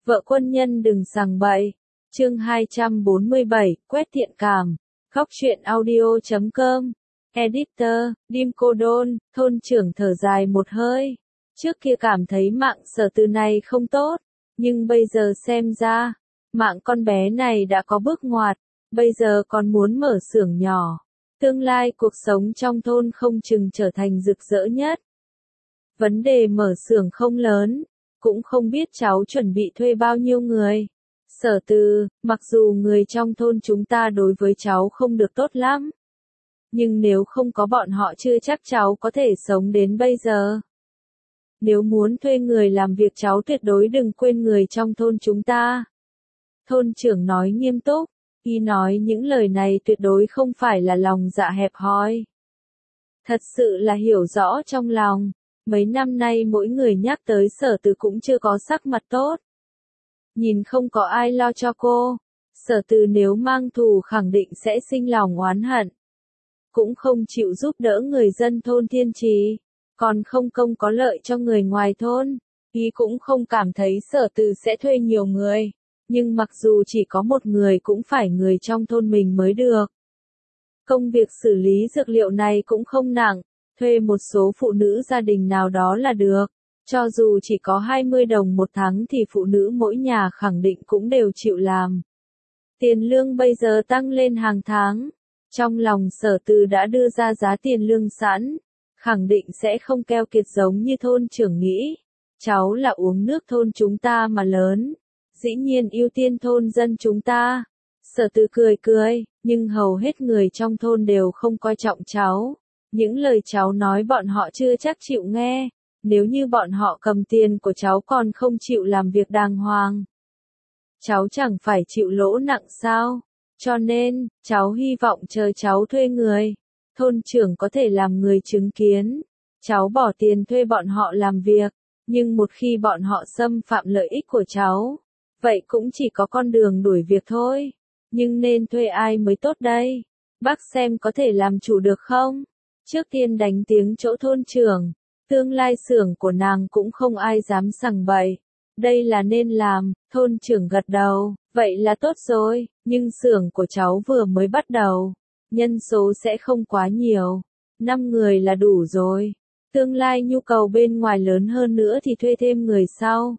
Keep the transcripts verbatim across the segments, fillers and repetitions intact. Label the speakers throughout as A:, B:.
A: Vợ quân nhân đừng sằng bậy. Chương hai trăm bốn mươi bảy, quét thiện cảm. Góc truyện audio chấm com. Editor, Dim Cô Đôn, thôn trưởng thở dài một hơi. Trước kia cảm thấy mạng Sở Từ này không tốt, nhưng bây giờ xem ra, mạng con bé này đã có bước ngoặt, bây giờ còn muốn mở xưởng nhỏ. Tương lai cuộc sống trong thôn không chừng trở thành rực rỡ nhất. Vấn đề mở xưởng không lớn, cũng không biết cháu chuẩn bị thuê bao nhiêu người. Sở Từ, mặc dù người trong thôn chúng ta đối với cháu không được tốt lắm, nhưng nếu không có bọn họ chưa chắc cháu có thể sống đến bây giờ. Nếu muốn thuê người làm việc cháu tuyệt đối đừng quên người trong thôn chúng ta. Thôn trưởng nói nghiêm túc, y nói những lời này tuyệt đối không phải là lòng dạ hẹp hòi. Thật sự là hiểu rõ trong lòng, mấy năm nay mỗi người nhắc tới Sở Từ cũng chưa có sắc mặt tốt. Nhìn không có ai lo cho cô, Sở Từ nếu mang thù khẳng định sẽ sinh lòng oán hận. Cũng không chịu giúp đỡ người dân thôn Thiên Trì, còn không công có lợi cho người ngoài thôn. Y cũng không cảm thấy Sở Từ sẽ thuê nhiều người, nhưng mặc dù chỉ có một người cũng phải người trong thôn mình mới được. Công việc xử lý dược liệu này cũng không nặng, thuê một số phụ nữ gia đình nào đó là được. Cho dù chỉ có hai mươi đồng một tháng thì phụ nữ mỗi nhà khẳng định cũng đều chịu làm. Tiền lương bây giờ tăng lên hàng tháng. Trong lòng Sở Từ đã đưa ra giá tiền lương sẵn, khẳng định sẽ không keo kiệt giống như thôn trưởng nghĩ. Cháu là uống nước thôn chúng ta mà lớn, dĩ nhiên ưu tiên thôn dân chúng ta. Sở Từ cười cười, nhưng hầu hết người trong thôn đều không coi trọng cháu. Những lời cháu nói bọn họ chưa chắc chịu nghe, nếu như bọn họ cầm tiền của cháu còn không chịu làm việc đàng hoàng. Cháu chẳng phải chịu lỗ nặng sao? Cho nên, cháu hy vọng chờ cháu thuê người, thôn trưởng có thể làm người chứng kiến. Cháu bỏ tiền thuê bọn họ làm việc, nhưng một khi bọn họ xâm phạm lợi ích của cháu, vậy cũng chỉ có con đường đuổi việc thôi. Nhưng nên thuê ai mới tốt đây? Bác xem có thể làm chủ được không? Trước tiên đánh tiếng chỗ thôn trưởng, tương lai xưởng của nàng cũng không ai dám sằng bậy. Đây là nên làm, thôn trưởng gật đầu, vậy là tốt rồi, nhưng xưởng của cháu vừa mới bắt đầu, nhân số sẽ không quá nhiều, năm người là đủ rồi, tương lai nhu cầu bên ngoài lớn hơn nữa thì thuê thêm người sau.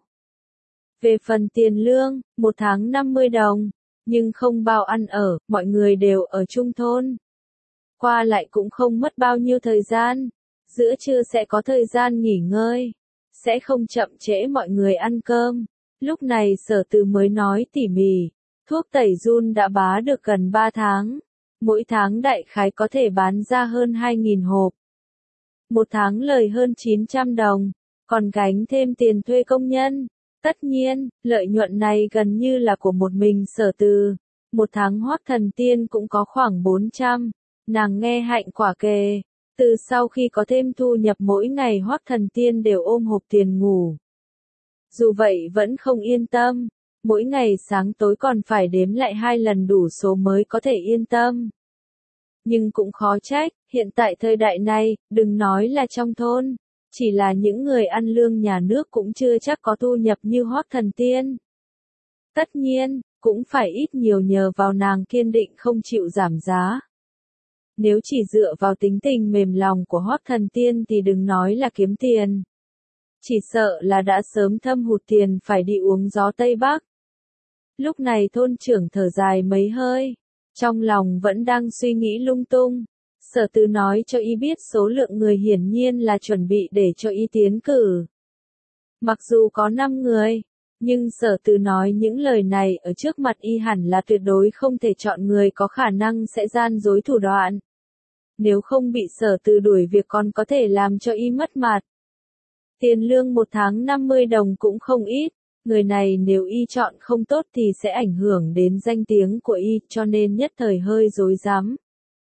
A: Về phần tiền lương, một tháng năm mươi đồng, nhưng không bao ăn ở, mọi người đều ở chung thôn. Qua lại cũng không mất bao nhiêu thời gian, giữa trưa sẽ có thời gian nghỉ ngơi. Sẽ không chậm trễ mọi người ăn cơm. Lúc này Sở Từ mới nói tỉ mỉ, thuốc tẩy giun đã bá được gần ba tháng. Mỗi tháng đại khái có thể bán ra hơn hai nghìn hộp. Một tháng lời hơn chín trăm đồng, còn gánh thêm tiền thuê công nhân. Tất nhiên, lợi nhuận này gần như là của một mình Sở Từ. Một tháng Hoắc Thần Tiên cũng có khoảng bốn trăm. Nàng nghe hạnh quả kề. Từ sau khi có thêm thu nhập mỗi ngày Hoắc Thần Tiên đều ôm hộp tiền ngủ. Dù vậy vẫn không yên tâm, mỗi ngày sáng tối còn phải đếm lại hai lần đủ số mới có thể yên tâm. Nhưng cũng khó trách, hiện tại thời đại này, đừng nói là trong thôn, chỉ là những người ăn lương nhà nước cũng chưa chắc có thu nhập như Hoắc Thần Tiên. Tất nhiên, cũng phải ít nhiều nhờ vào nàng kiên định không chịu giảm giá. Nếu chỉ dựa vào tính tình mềm lòng của Hoắc Thần Tiên thì đừng nói là kiếm tiền. Chỉ sợ là đã sớm thâm hụt tiền phải đi uống gió Tây Bắc. Lúc này thôn trưởng thở dài mấy hơi, trong lòng vẫn đang suy nghĩ lung tung. Sở Từ nói cho y biết số lượng người hiển nhiên là chuẩn bị để cho y tiến cử. Mặc dù có năm người, nhưng Sở Từ nói những lời này ở trước mặt y hẳn là tuyệt đối không thể chọn người có khả năng sẽ gian dối thủ đoạn. Nếu không bị Sở Từ đuổi việc còn có thể làm cho y mất mặt. Tiền lương một tháng năm mươi đồng cũng không ít, người này nếu y chọn không tốt thì sẽ ảnh hưởng đến danh tiếng của y, cho nên nhất thời hơi rối rắm.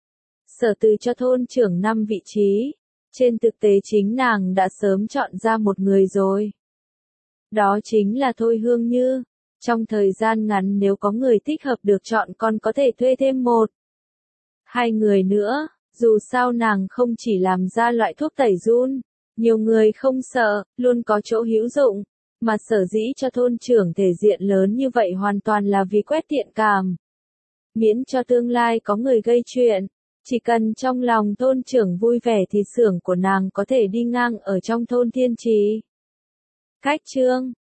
A: Sở Từ cho thôn trưởng năm vị trí, trên thực tế chính nàng đã sớm chọn ra một người rồi. Đó chính là Thôi Hương Như. Trong thời gian ngắn nếu có người thích hợp được chọn còn có thể thuê thêm một, hai người nữa. Dù sao nàng không chỉ làm ra loại thuốc tẩy giun, nhiều người không sợ, luôn có chỗ hữu dụng. Mà sở dĩ cho thôn trưởng thể diện lớn như vậy hoàn toàn là vì quét thiện cảm. Miễn cho tương lai có người gây chuyện. Chỉ cần trong lòng thôn trưởng vui vẻ thì xưởng của nàng có thể đi ngang ở trong thôn Thiên Trì. Khách trương